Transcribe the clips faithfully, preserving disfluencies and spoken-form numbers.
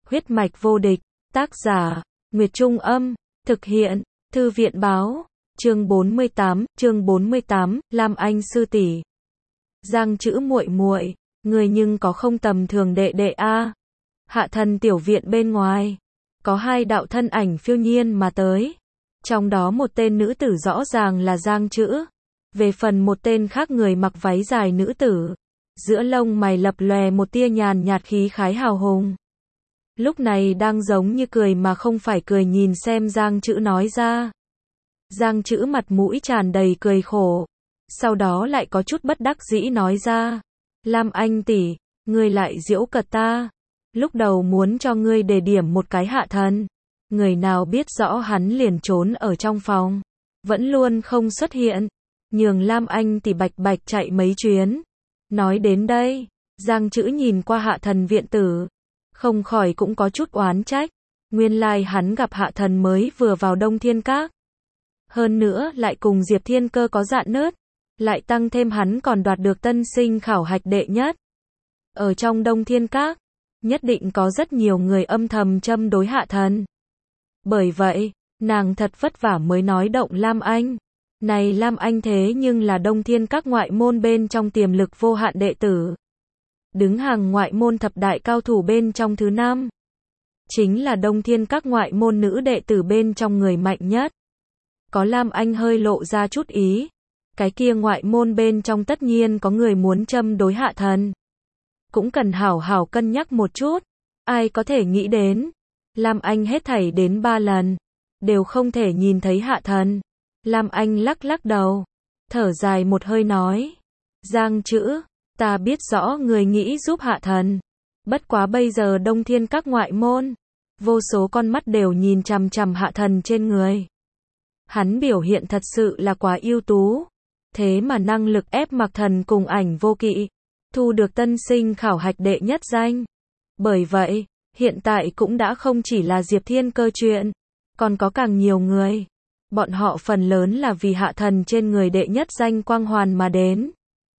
Huyết mạch vô địch, tác giả, Nguyệt Trung Âm, thực hiện, Thư viện Báo, chương bốn mươi tám, chương bốn mươi tám, Lam Anh sư tỷ. Giang chữ muội muội, người nhưng có không tầm thường đệ đệ a. Hạ thần tiểu viện bên ngoài, có hai đạo thân ảnh phiêu nhiên mà tới. Trong đó một tên nữ tử rõ ràng là Giang chữ. Về phần một tên khác người mặc váy dài nữ tử, giữa lông mày lập lòe một tia nhàn nhạt khí khái hào hùng. Lúc này đang giống như cười mà không phải cười nhìn xem Giang chữ nói ra. Giang chữ mặt mũi tràn đầy cười khổ, sau đó lại có chút bất đắc dĩ nói ra. Lam Anh tỷ, ngươi lại giễu cợt ta. Lúc đầu muốn cho ngươi đề điểm một cái hạ thần. Người nào biết rõ hắn liền trốn ở trong phòng, vẫn luôn không xuất hiện. Nhường Lam Anh tỷ bạch bạch chạy mấy chuyến. Nói đến đây, Giang chữ nhìn qua hạ thần viện tử, không khỏi cũng có chút oán trách. Nguyên lai hắn gặp hạ thần mới vừa vào Đông Thiên Các. Hơn nữa lại cùng Diệp Thiên Cơ có dạn nứt, lại tăng thêm hắn còn đoạt được tân sinh khảo hạch đệ nhất. Ở trong Đông Thiên Các, nhất định có rất nhiều người âm thầm châm đối hạ thần. Bởi vậy, nàng thật vất vả mới nói động Lam Anh. Này Lam Anh thế nhưng là Đông Thiên Các ngoại môn bên trong tiềm lực vô hạn đệ tử. Đứng hàng ngoại môn thập đại cao thủ bên trong thứ năm. Chính là Đông Thiên Các ngoại môn nữ đệ tử bên trong người mạnh nhất. Có Lam Anh hơi lộ ra chút ý. Cái kia ngoại môn bên trong tất nhiên có người muốn châm đối hạ thần. Cũng cần hảo hảo cân nhắc một chút. Ai có thể nghĩ đến. Lam Anh hết thảy đến ba lần. Đều không thể nhìn thấy hạ thần. Lam Anh lắc lắc đầu. Thở dài một hơi nói. Giang chữ, ta biết rõ người nghĩ giúp hạ thần. Bất quá bây giờ Đông Thiên Các ngoại môn. Vô số con mắt đều nhìn chằm chằm hạ thần trên người. Hắn biểu hiện thật sự là quá ưu tú. Thế mà năng lực ép mặc thần cùng ảnh vô kỵ. Thu được tân sinh khảo hạch đệ nhất danh. Bởi vậy, hiện tại cũng đã không chỉ là Diệp Thiên Cơ chuyện. Còn có càng nhiều người. Bọn họ phần lớn là vì hạ thần trên người đệ nhất danh quang hoàn mà đến.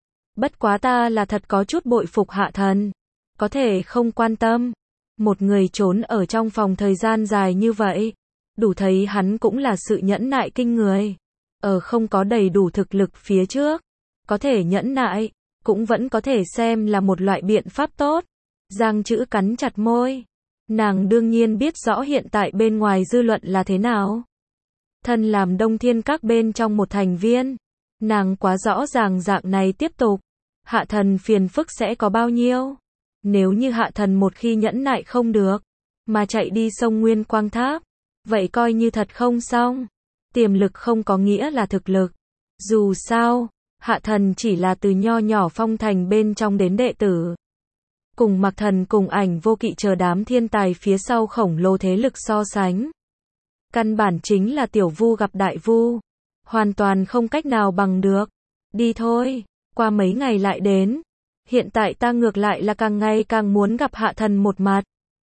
Bất quá ta là thật có chút bội phục hạ thần. Có thể không quan tâm. Một người trốn ở trong phòng thời gian dài như vậy. Đủ thấy hắn cũng là sự nhẫn nại kinh người. Ở không có đầy đủ thực lực phía trước. Có thể nhẫn nại. Cũng vẫn có thể xem là một loại biện pháp tốt. Giang chữ cắn chặt môi. Nàng đương nhiên biết rõ hiện tại bên ngoài dư luận là thế nào. Thân làm Đông Thiên Các bên trong một thành viên. Nàng quá rõ ràng dạng này tiếp tục. Hạ thần phiền phức sẽ có bao nhiêu. Nếu như hạ thần một khi nhẫn nại không được. Mà chạy đi sông Nguyên Quang Tháp. Vậy coi như thật không xong. Tiềm lực không có nghĩa là thực lực. Dù sao, hạ thần chỉ là từ nho nhỏ phong thành bên trong đến đệ tử. Cùng mặc thần cùng ảnh vô kỵ chờ đám thiên tài phía sau khổng lồ thế lực so sánh. Căn bản chính là tiểu vu gặp đại vu. Hoàn toàn không cách nào bằng được. Đi thôi, qua mấy ngày lại đến. Hiện tại ta ngược lại là càng ngày càng muốn gặp hạ thần một mặt.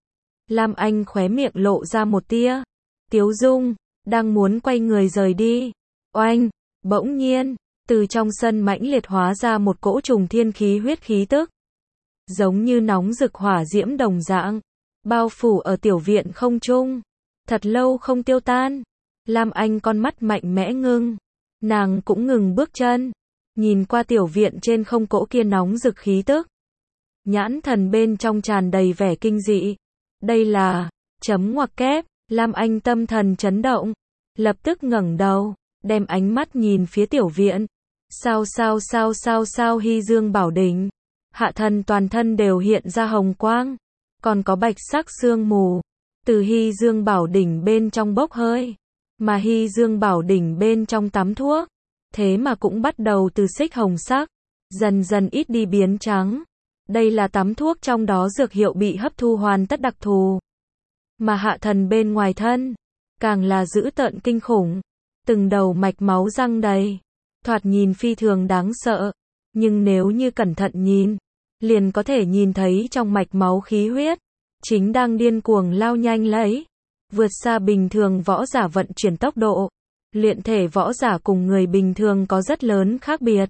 Lam Anh khóe miệng lộ ra một tia tiếu dung, đang muốn quay người rời đi. Oanh, bỗng nhiên, từ trong sân mãnh liệt hóa ra một cỗ trùng thiên khí huyết khí tức. Giống như nóng rực hỏa diễm đồng dạng, bao phủ ở tiểu viện không trung. Thật lâu không tiêu tan. Lam Anh con mắt mạnh mẽ ngưng. Nàng cũng ngừng bước chân. Nhìn qua tiểu viện trên không cỗ kia nóng rực khí tức. Nhãn thần bên trong tràn đầy vẻ kinh dị. Đây là, chấm ngoặc kép. Lam Anh tâm thần chấn động. Lập tức ngẩng đầu, đem ánh mắt nhìn phía tiểu viện. Sao sao sao sao sao Hy Dương Bảo Đỉnh. Hạ thần toàn thân đều hiện ra hồng quang. Còn có bạch sắc sương mù. Từ Hy Dương Bảo Đỉnh bên trong bốc hơi. Mà Hy Dương Bảo Đỉnh bên trong tắm thuốc. Thế mà cũng bắt đầu từ xích hồng sắc. Dần dần ít đi biến trắng. Đây là tắm thuốc trong đó dược hiệu bị hấp thu hoàn tất đặc thù. Mà hạ thần bên ngoài thân. Càng là dữ tợn kinh khủng. Từng đầu mạch máu răng đầy. Thoạt nhìn phi thường đáng sợ. Nhưng nếu như cẩn thận nhìn. Liền có thể nhìn thấy trong mạch máu khí huyết. Chính đang điên cuồng lao nhanh lấy. Vượt xa bình thường võ giả vận chuyển tốc độ. Luyện thể võ giả cùng người bình thường có rất lớn khác biệt.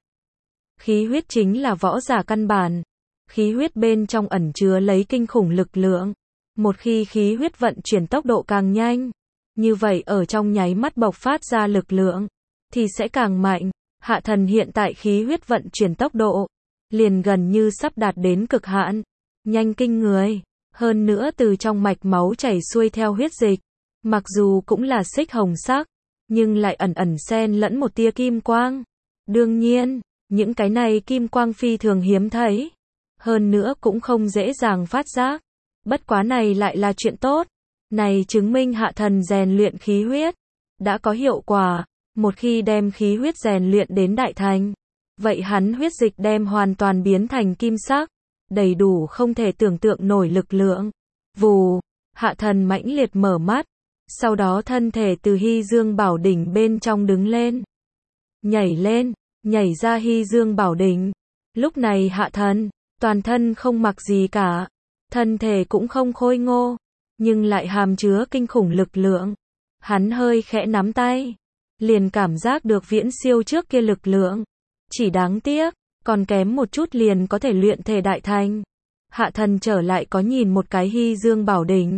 Khí huyết chính là võ giả căn bản. Khí huyết bên trong ẩn chứa lấy kinh khủng lực lượng. Một khi khí huyết vận chuyển tốc độ càng nhanh, như vậy ở trong nháy mắt bộc phát ra lực lượng, thì sẽ càng mạnh. Hạ thần hiện tại khí huyết vận chuyển tốc độ, liền gần như sắp đạt đến cực hạn, nhanh kinh người. Hơn nữa từ trong mạch máu chảy xuôi theo huyết dịch, mặc dù cũng là xích hồng sắc, nhưng lại ẩn ẩn xen lẫn một tia kim quang. Đương nhiên, những cái này kim quang phi thường hiếm thấy, hơn nữa cũng không dễ dàng phát giác. Bất quá này lại là chuyện tốt. Này chứng minh hạ thần rèn luyện khí huyết đã có hiệu quả. Một khi đem khí huyết rèn luyện đến đại thành, vậy hắn huyết dịch đem hoàn toàn biến thành kim sắc, đầy đủ không thể tưởng tượng nổi lực lượng. Vù, hạ thần mãnh liệt mở mắt, sau đó thân thể từ Hy Dương Bảo Đỉnh bên trong đứng lên, nhảy lên, nhảy ra Hy Dương Bảo Đỉnh. Lúc này hạ thần, toàn thân không mặc gì cả, thân thể cũng không khôi ngô, nhưng lại hàm chứa kinh khủng lực lượng. Hắn hơi khẽ nắm tay, liền cảm giác được viễn siêu trước kia lực lượng. Chỉ đáng tiếc, còn kém một chút liền có thể luyện thể đại thành. Hạ thần trở lại có nhìn một cái Hy Dương Bảo Đỉnh.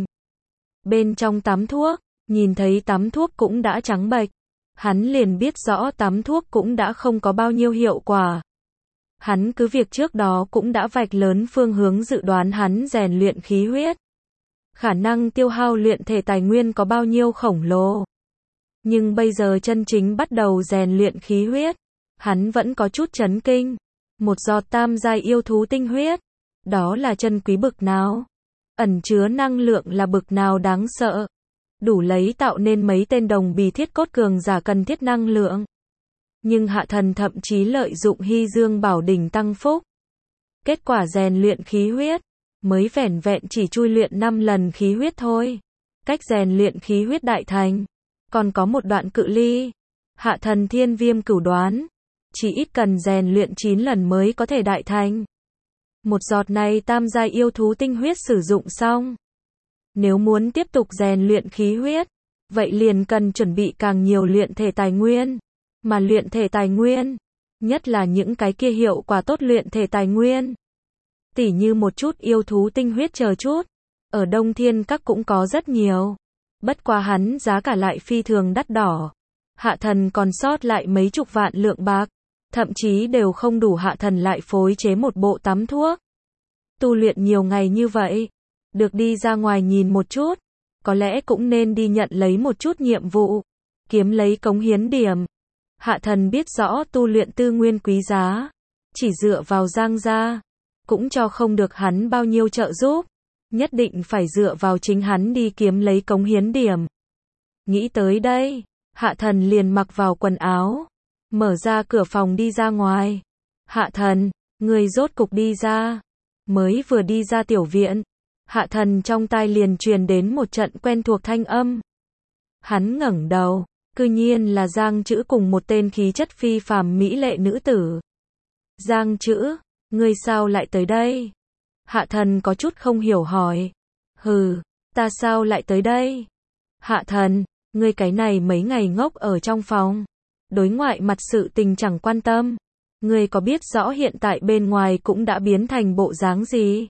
Bên trong tắm thuốc, nhìn thấy tắm thuốc cũng đã trắng bệch. Hắn liền biết rõ tắm thuốc cũng đã không có bao nhiêu hiệu quả. Hắn cứ việc trước đó cũng đã vạch lớn phương hướng dự đoán hắn rèn luyện khí huyết. Khả năng tiêu hao luyện thể tài nguyên có bao nhiêu khổng lồ. Nhưng bây giờ chân chính bắt đầu rèn luyện khí huyết, hắn vẫn có chút chấn kinh. Một giọt tam giai yêu thú tinh huyết, đó là chân quý bực nào, ẩn chứa năng lượng là bực nào đáng sợ, đủ lấy tạo nên mấy tên đồng bì thiết cốt cường giả cần thiết năng lượng. Nhưng hạ thần thậm chí lợi dụng Hy Dương Bảo Đỉnh tăng phúc. Kết quả rèn luyện khí huyết, mới vẻn vẹn chỉ chui luyện năm lần khí huyết thôi. Cách rèn luyện khí huyết đại thành, còn có một đoạn cự ly. Hạ thần thiên viêm cửu đoán, chỉ ít cần rèn luyện chín lần mới có thể đại thành. Một giọt này tam giai yêu thú tinh huyết sử dụng xong. Nếu muốn tiếp tục rèn luyện khí huyết, vậy liền cần chuẩn bị càng nhiều luyện thể tài nguyên. Mà luyện thể tài nguyên, nhất là những cái kia hiệu quả tốt luyện thể tài nguyên, tỉ như một chút yêu thú tinh huyết chờ chút, ở Đông Thiên Các cũng có rất nhiều. Bất quá hắn giá cả lại phi thường đắt đỏ. Hạ thần còn sót lại mấy chục vạn lượng bạc, thậm chí đều không đủ hạ thần lại phối chế một bộ tắm thuốc. Tu luyện nhiều ngày như vậy, được đi ra ngoài nhìn một chút, có lẽ cũng nên đi nhận lấy một chút nhiệm vụ, kiếm lấy cống hiến điểm. Hạ thần biết rõ tu luyện tư nguyên quý giá, chỉ dựa vào Giang gia, cũng cho không được hắn bao nhiêu trợ giúp, nhất định phải dựa vào chính hắn đi kiếm lấy cống hiến điểm. Nghĩ tới đây, hạ thần liền mặc vào quần áo, mở ra cửa phòng đi ra ngoài. Hạ thần, người rốt cục đi ra. Mới vừa đi ra tiểu viện, hạ thần trong tai liền truyền đến một trận quen thuộc thanh âm. Hắn ngẩng đầu, cư nhiên là Giang Chữ cùng một tên khí chất phi phàm mỹ lệ nữ tử. Giang Chữ, ngươi sao lại tới đây? Hạ thần có chút không hiểu hỏi. Hừ, ta sao lại tới đây? Hạ thần, ngươi cái này mấy ngày ngốc ở trong phòng, đối ngoại mặt sự tình chẳng quan tâm. Ngươi có biết rõ hiện tại bên ngoài cũng đã biến thành bộ dáng gì?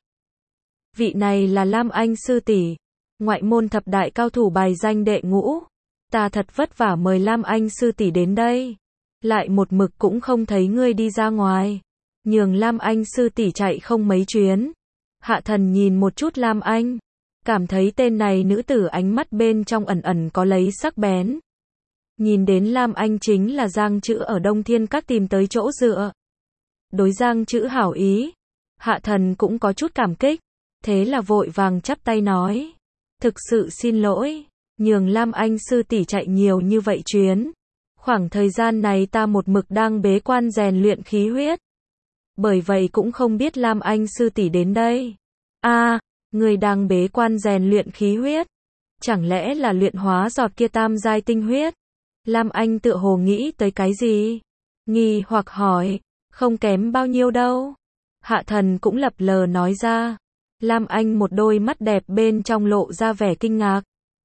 Vị này là Lam Anh sư tỷ, ngoại môn thập đại cao thủ bài danh đệ ngũ. Ta thật vất vả mời Lam Anh sư tỷ đến đây, lại một mực cũng không thấy ngươi đi ra ngoài, nhường Lam Anh sư tỷ chạy không mấy chuyến. Hạ thần nhìn một chút Lam Anh, cảm thấy tên này nữ tử ánh mắt bên trong ẩn ẩn có lấy sắc bén. Nhìn đến Lam Anh chính là Giang Chữ ở Đông Thiên Các tìm tới chỗ dựa. Đối Giang Chữ hảo ý, hạ thần cũng có chút cảm kích, thế là vội vàng chắp tay nói. Thực sự xin lỗi, nhường Lam Anh sư tỷ chạy nhiều như vậy chuyến. Khoảng thời gian này ta một mực đang bế quan rèn luyện khí huyết. Bởi vậy cũng không biết Lam Anh sư tỷ đến đây. A, à, người đang bế quan rèn luyện khí huyết. Chẳng lẽ là luyện hóa giọt kia tam giai tinh huyết? Lam Anh tựa hồ nghĩ tới cái gì? Nghi hoặc hỏi, không kém bao nhiêu đâu. Hạ thần cũng lập lờ nói ra. Lam Anh một đôi mắt đẹp bên trong lộ ra vẻ kinh ngạc.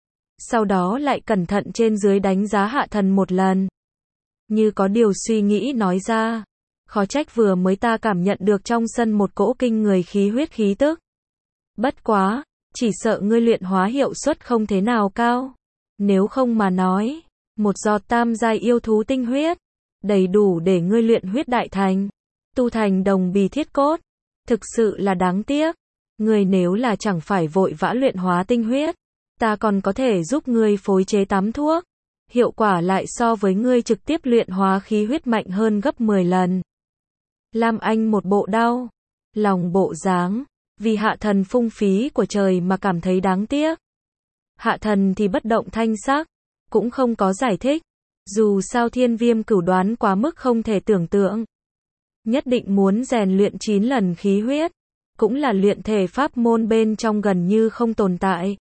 Sau đó lại cẩn thận trên dưới đánh giá hạ thần một lần. Như có điều suy nghĩ nói ra. Khó trách vừa mới ta cảm nhận được trong sân một cỗ kinh người khí huyết khí tức. Bất quá, chỉ sợ ngươi luyện hóa hiệu suất không thế nào cao. Nếu không mà nói, một giọt tam giai yêu thú tinh huyết, đầy đủ để ngươi luyện huyết đại thành, tu thành đồng bì thiết cốt. Thực sự là đáng tiếc. Ngươi nếu là chẳng phải vội vã luyện hóa tinh huyết, ta còn có thể giúp ngươi phối chế tám thuốc. Hiệu quả lại so với ngươi trực tiếp luyện hóa khí huyết mạnh hơn gấp mười lần. Lam Anh một bộ đau lòng bộ dáng, vì Hạ Thần phung phí của trời mà cảm thấy đáng tiếc. Hạ Thần thì bất động thanh sắc, cũng không có giải thích. Dù sao Thiên Viêm cửu đoán quá mức không thể tưởng tượng. Nhất định muốn rèn luyện chín lần khí huyết, cũng là luyện thể pháp môn bên trong gần như không tồn tại.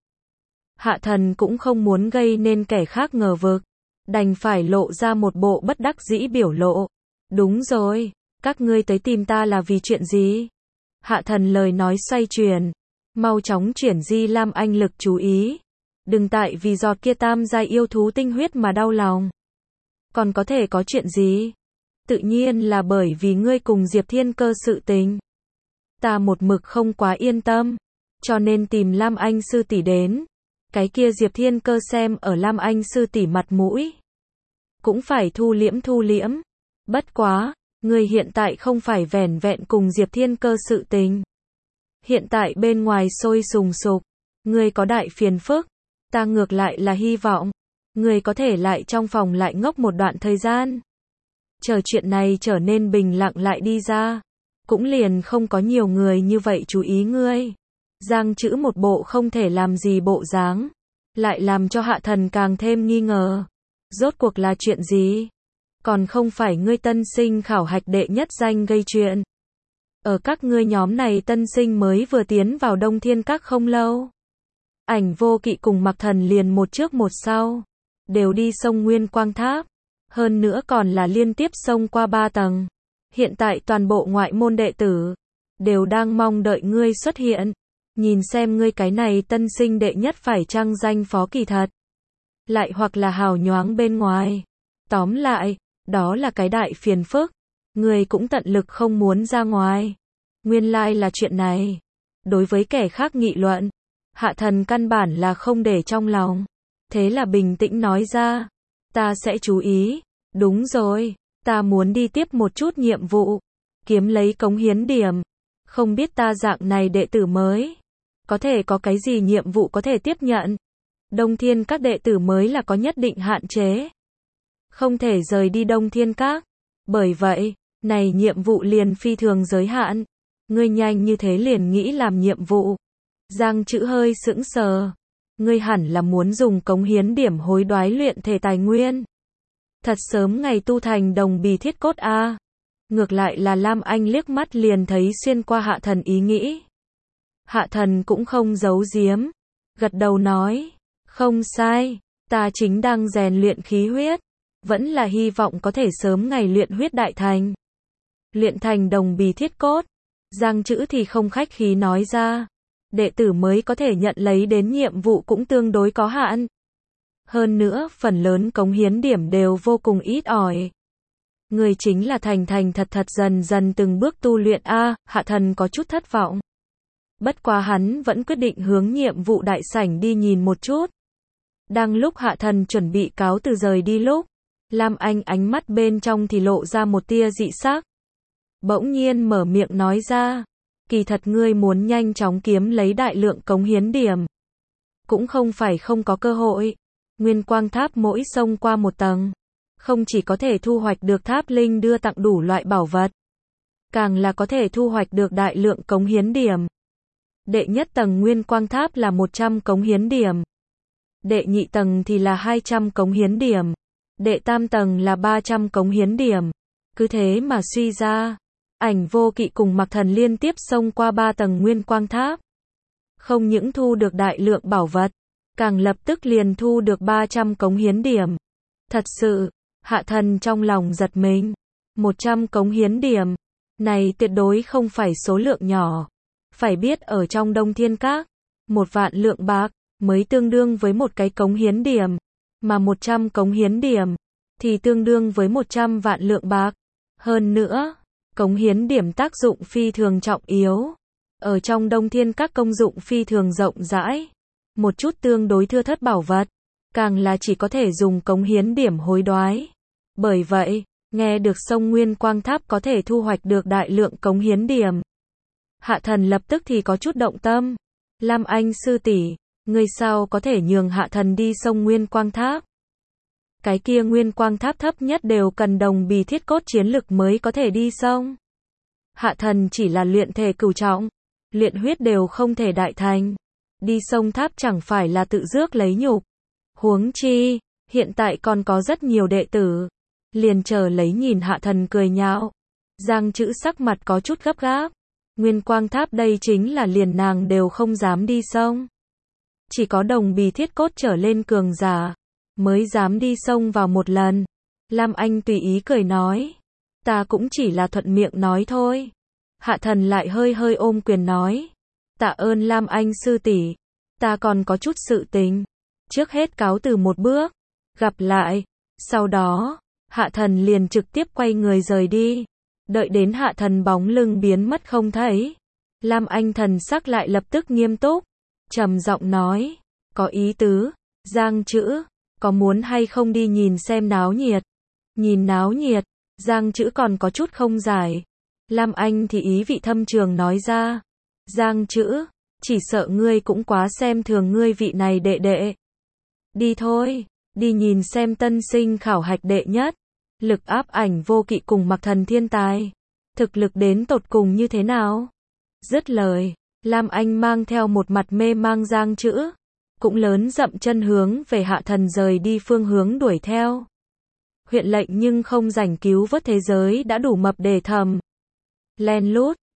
Hạ Thần cũng không muốn gây nên kẻ khác ngờ vực, đành phải lộ ra một bộ bất đắc dĩ biểu lộ. Đúng rồi, các ngươi tới tìm ta là vì chuyện gì? Hạ Thần lời nói xoay chuyển, mau chóng chuyển di Lam Anh lực chú ý. Đừng tại vì giọt kia tam giai yêu thú tinh huyết mà đau lòng. Còn có thể có chuyện gì? Tự nhiên là bởi vì ngươi cùng Diệp Thiên Cơ sự tình. Ta một mực không quá yên tâm, cho nên tìm Lam Anh sư tỷ đến. Cái kia Diệp Thiên Cơ xem ở Lam Anh sư tỷ mặt mũi, cũng phải thu liễm thu liễm. Bất quá, ngươi hiện tại không phải vẻn vẹn cùng Diệp Thiên Cơ sự tình. Hiện tại bên ngoài sôi sùng sục, ngươi có đại phiền phức, ta ngược lại là hy vọng ngươi có thể lại trong phòng lại ngốc một đoạn thời gian. Chờ chuyện này trở nên bình lặng lại đi ra, cũng liền không có nhiều người như vậy chú ý ngươi. Giang Chữ một bộ không thể làm gì bộ dáng, lại làm cho Hạ Thần càng thêm nghi ngờ. Rốt cuộc là chuyện gì? Còn không phải ngươi tân sinh khảo hạch đệ nhất danh gây chuyện. Ở các ngươi nhóm này tân sinh mới vừa tiến vào Đông Thiên Các không lâu. Ảnh Vô Kỵ cùng Mặc Thần liền một trước một sau, đều đi sông Nguyên Quang Tháp. Hơn nữa còn là liên tiếp xông qua ba tầng. Hiện tại toàn bộ ngoại môn đệ tử đều đang mong đợi ngươi xuất hiện. Nhìn xem ngươi cái này tân sinh đệ nhất phải chăng danh phó kỳ thật, lại hoặc là hào nhoáng bên ngoài. Tóm lại, đó là cái đại phiền phức. Ngươi cũng tận lực không muốn ra ngoài. Nguyên lai là chuyện này. Đối với kẻ khác nghị luận, Hạ Thần căn bản là không để trong lòng. Thế là bình tĩnh nói ra, ta sẽ chú ý. Đúng rồi, ta muốn đi tiếp một chút nhiệm vụ, kiếm lấy cống hiến điểm. Không biết ta dạng này đệ tử mới, có thể có cái gì nhiệm vụ có thể tiếp nhận. Đông Thiên Các đệ tử mới là có nhất định hạn chế, không thể rời đi Đông Thiên Các. Bởi vậy, này nhiệm vụ liền phi thường giới hạn. Ngươi nhanh như thế liền nghĩ làm nhiệm vụ. Giang Chữ hơi sững sờ. Ngươi hẳn là muốn dùng cống hiến điểm hối đoái luyện thể tài nguyên. Thật sớm ngày tu thành đồng bì thiết cốt a. À. Ngược lại là Lam Anh liếc mắt liền thấy xuyên qua Hạ Thần ý nghĩ. Hạ Thần cũng không giấu giếm, gật đầu nói, không sai, ta chính đang rèn luyện khí huyết, vẫn là hy vọng có thể sớm ngày luyện huyết đại thành. Luyện thành đồng bì thiết cốt. Giang Chữ thì không khách khí nói ra, đệ tử mới có thể nhận lấy đến nhiệm vụ cũng tương đối có hạn. Hơn nữa, phần lớn cống hiến điểm đều vô cùng ít ỏi. Người chính là thành thành thật thật dần dần từng bước tu luyện a. À, Hạ Thần có chút thất vọng. Bất quá hắn vẫn quyết định hướng nhiệm vụ đại sảnh đi nhìn một chút. Đang lúc Hạ Thần chuẩn bị cáo từ rời đi lúc, Lam Anh ánh mắt bên trong thì lộ ra một tia dị sắc. Bỗng nhiên mở miệng nói ra, kỳ thật ngươi muốn nhanh chóng kiếm lấy đại lượng cống hiến điểm, cũng không phải không có cơ hội. Nguyên Quang Tháp mỗi xông qua một tầng, không chỉ có thể thu hoạch được tháp linh đưa tặng đủ loại bảo vật, càng là có thể thu hoạch được đại lượng cống hiến điểm. Đệ nhất tầng Nguyên Quang Tháp là một trăm cống hiến điểm. Đệ nhị tầng thì là hai trăm cống hiến điểm. Đệ tam tầng là ba trăm cống hiến điểm. Cứ thế mà suy ra, Ảnh Vô Kỵ cùng Mặc Thần liên tiếp xông qua ba tầng Nguyên Quang Tháp. Không những thu được đại lượng bảo vật, càng lập tức liền thu được ba trăm cống hiến điểm. Thật sự, Hạ Thần trong lòng giật mình. một trăm cống hiến điểm, này tuyệt đối không phải số lượng nhỏ. Phải biết ở trong Đông Thiên Các, một vạn lượng bạc mới tương đương với một cái cống hiến điểm, mà một trăm cống hiến điểm thì tương đương với một trăm vạn lượng bạc. Hơn nữa, cống hiến điểm tác dụng phi thường trọng yếu. Ở trong Đông Thiên các công dụng phi thường rộng rãi, một chút tương đối thưa thớt bảo vật, càng là chỉ có thể dùng cống hiến điểm hối đoái. Bởi vậy, nghe được sông Nguyên Quang Tháp có thể thu hoạch được đại lượng cống hiến điểm. Hạ thần lập tức thì có chút động tâm. Lam Anh sư tỷ, ngươi sao có thể nhường hạ thần đi sông Nguyên Quang Tháp? Cái kia Nguyên Quang Tháp thấp nhất đều cần đồng bì thiết cốt chiến lực mới có thể đi sông. Hạ thần chỉ là luyện thể cửu trọng, luyện huyết đều không thể đại thành. Đi sông tháp chẳng phải là tự rước lấy nhục. Huống chi, hiện tại còn có rất nhiều đệ tử. Liền chờ lấy nhìn hạ thần cười nhạo. Giang Chữ sắc mặt có chút gấp gáp. Nguyên Quang Tháp đây chính là liền nàng đều không dám đi sông. Chỉ có đồng bì thiết cốt trở lên cường giả, mới dám đi sông vào một lần. Lam Anh tùy ý cười nói. Ta cũng chỉ là thuận miệng nói thôi. Hạ thần lại hơi hơi ôm quyền nói. Tạ ơn Lam Anh sư tỷ, ta còn có chút sự tình. Trước hết cáo từ một bước. Gặp lại. Sau đó, hạ thần liền trực tiếp quay người rời đi. Đợi đến hạ thần bóng lưng biến mất không thấy. Lam Anh thần sắc lại lập tức nghiêm túc. Trầm giọng nói. Có ý tứ. Giang Chữ, có muốn hay không đi nhìn xem náo nhiệt? Nhìn náo nhiệt. Giang Chữ còn có chút không giải. Lam Anh thì ý vị thâm trường nói ra. Giang Chữ, chỉ sợ ngươi cũng quá xem thường ngươi vị này đệ đệ. Đi thôi, đi nhìn xem tân sinh khảo hạch đệ nhất. Lực áp ảnh vô kỵ cùng Mặc Thần thiên tài. Thực lực đến tột cùng như thế nào? Dứt lời, Lam Anh mang theo một mặt mê mang Giang Chữ. Cũng lớn dậm chân hướng về hạ thần rời đi phương hướng đuổi theo. Huyện lệnh nhưng không rảnh cứu vớt thế giới đã đủ mập để thầm. Len lút,